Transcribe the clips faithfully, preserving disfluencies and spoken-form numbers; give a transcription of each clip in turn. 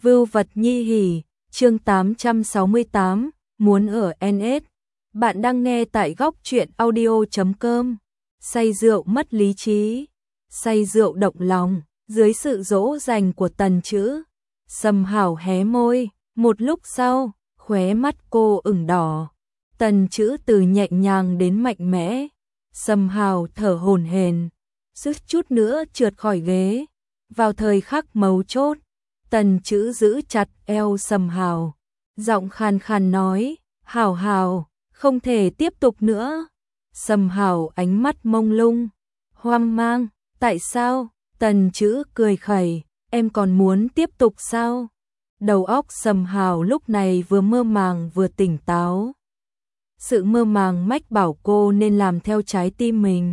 Vưu vật nhi hỉ, chương tám trăm sáu mươi tám, muốn ở en ét. Bạn đang nghe tại góc truyện audio chấm com. Say rượu mất lý trí, say rượu động lòng, dưới sự dỗ dành của Tần Chữ. Sầm Hảo hé môi, một lúc sau, khóe mắt cô ửng đỏ. Tần Chữ từ nhẹ nhàng đến mạnh mẽ. Sầm Hảo thở hổn hển, suýt chút nữa trượt khỏi ghế. Vào thời khắc mấu chốt, Tần Chữ giữ chặt eo Sầm Hảo, giọng khàn khàn nói, "Hảo Hảo, không thể tiếp tục nữa." Sầm Hảo ánh mắt mông lung, hoang mang, "Tại sao?" Tần Chữ cười khẩy, "Em còn muốn tiếp tục sao?" Đầu óc Sầm Hảo lúc này vừa mơ màng vừa tỉnh táo. Sự mơ màng mách bảo cô nên làm theo trái tim mình.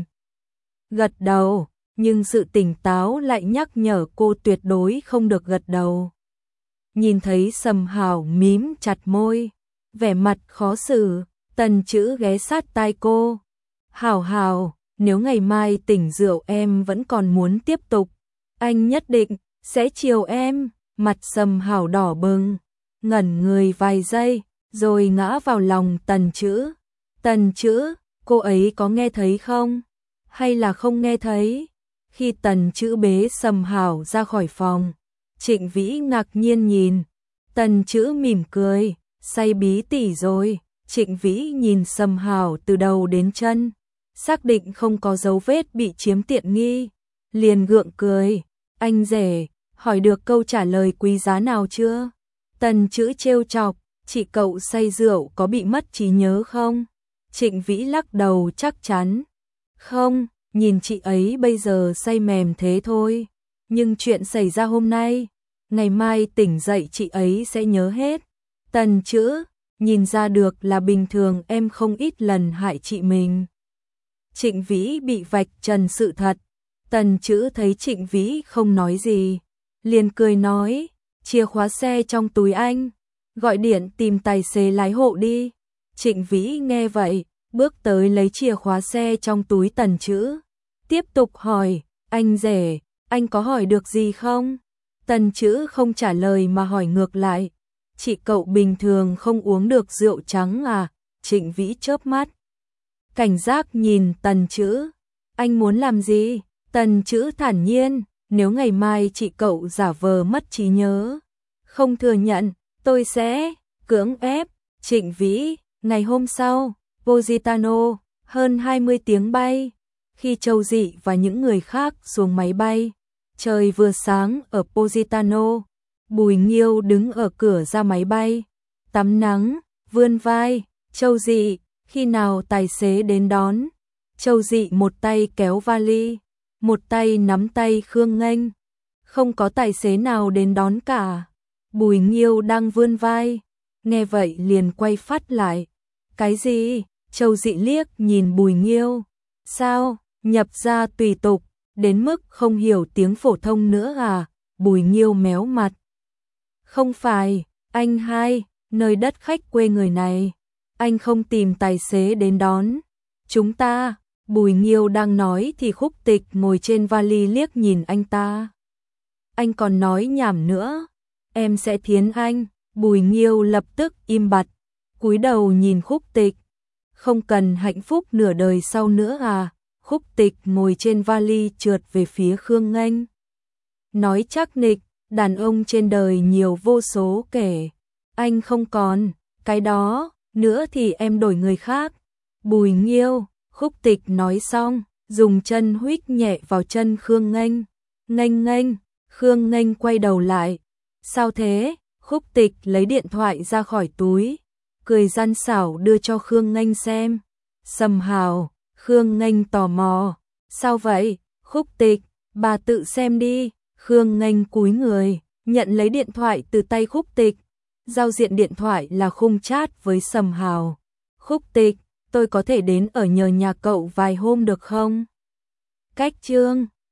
Gật đầu, nhưng sự tỉnh táo lại nhắc nhở cô tuyệt đối không được gật đầu. Nhìn thấy Sầm Hảo mím chặt môi, vẻ mặt khó xử, Tần Chữ ghé sát tai cô. "Hảo Hảo, nếu ngày mai tỉnh rượu em vẫn còn muốn tiếp tục, anh nhất định sẽ chiều em." Mặt Sầm Hảo đỏ bừng, ngẩn người vài giây, rồi ngã vào lòng Tần Chữ. "Tần Chữ, cô ấy có nghe thấy không? Hay là không nghe thấy?" Khi Tần Chữ bế Sầm Hảo ra khỏi phòng, Trịnh Vĩ ngạc nhiên nhìn. Tần Chữ mỉm cười, "Say bí tỉ rồi." Trịnh Vĩ nhìn Sầm Hảo từ đầu đến chân, xác định không có dấu vết bị chiếm tiện nghi, liền gượng cười, "Anh rể, hỏi được câu trả lời quý giá nào chưa?" Tần Chữ trêu chọc, "Chị cậu say rượu có bị mất trí nhớ không?" Trịnh Vĩ lắc đầu chắc chắn, "Không, nhìn chị ấy bây giờ say mềm thế thôi. Nhưng chuyện xảy ra hôm nay, ngày mai tỉnh dậy chị ấy sẽ nhớ hết." Tần Chữ, "Nhìn ra được là bình thường em không ít lần hại chị mình." Trịnh Vĩ bị vạch trần sự thật. Tần Chữ thấy Trịnh Vĩ không nói gì, liền cười nói, "Chìa khóa xe trong túi anh, gọi điện tìm tài xế lái hộ đi." Trịnh Vĩ nghe vậy, bước tới lấy chìa khóa xe trong túi Tần Chữ, tiếp tục hỏi, "Anh rể, anh có hỏi được gì không?" Tần Chữ không trả lời mà hỏi ngược lại, "Chị cậu bình thường không uống được rượu trắng à?" Trịnh Vĩ chớp mắt, cảnh giác nhìn Tần Chữ, "Anh muốn làm gì?" Tần Chữ thản nhiên, "Nếu ngày mai chị cậu giả vờ mất trí nhớ, không thừa nhận, tôi sẽ cưỡng ép." Trịnh Vĩ, ngày hôm sau, Positano, hơn hai mươi tiếng bay. Khi Châu Dị và những người khác xuống máy bay, trời vừa sáng ở Positano. Bùi Nghiêu đứng ở cửa ra máy bay, tắm nắng, vươn vai, "Châu Dị, khi nào tài xế đến đón?" Châu Dị một tay kéo vali, một tay nắm tay Khương Nghênh. "Không có tài xế nào đến đón cả." Bùi Nghiêu đang vươn vai, nghe vậy liền quay phát lại. "Cái gì?" Châu Dị liếc nhìn Bùi Nghiêu. "Sao, nhập gia tùy tục, đến mức không hiểu tiếng phổ thông nữa à?" Bùi Nghiêu méo mặt. "Không phải, anh hai, nơi đất khách quê người này, anh không tìm tài xế đến đón chúng ta." Bùi Nghiêu đang nói thì Khúc Tịch ngồi trên vali liếc nhìn anh ta. "Anh còn nói nhảm nữa, em sẽ thiến anh." Bùi Nghiêu lập tức im bặt, cúi đầu nhìn Khúc Tịch. "Không cần hạnh phúc nửa đời sau nữa à?" Khúc Tịch ngồi trên vali trượt về phía Khương Nghênh, nói chắc nịch, "Đàn ông trên đời nhiều vô số kể, anh không còn cái đó nữa thì em đổi người khác." Bùi Nghiêu, Khúc Tịch nói xong, dùng chân huých nhẹ vào chân Khương Nghênh. "Nghênh Nghênh." Khương Nghênh quay đầu lại, "Sao thế?" Khúc Tịch lấy điện thoại ra khỏi túi, cười gian xảo đưa cho Khương Nghênh xem. "Sầm Hảo." Khương Nghênh tò mò, "Sao vậy?" "Khúc Tịch, bà tự xem đi." Khương Nghênh cúi người, nhận lấy điện thoại từ tay Khúc Tịch. Giao diện điện thoại là khung chat với Sầm Hảo. "Khúc Tịch, tôi có thể đến ở nhờ nhà cậu vài hôm được không?" "Cách chương."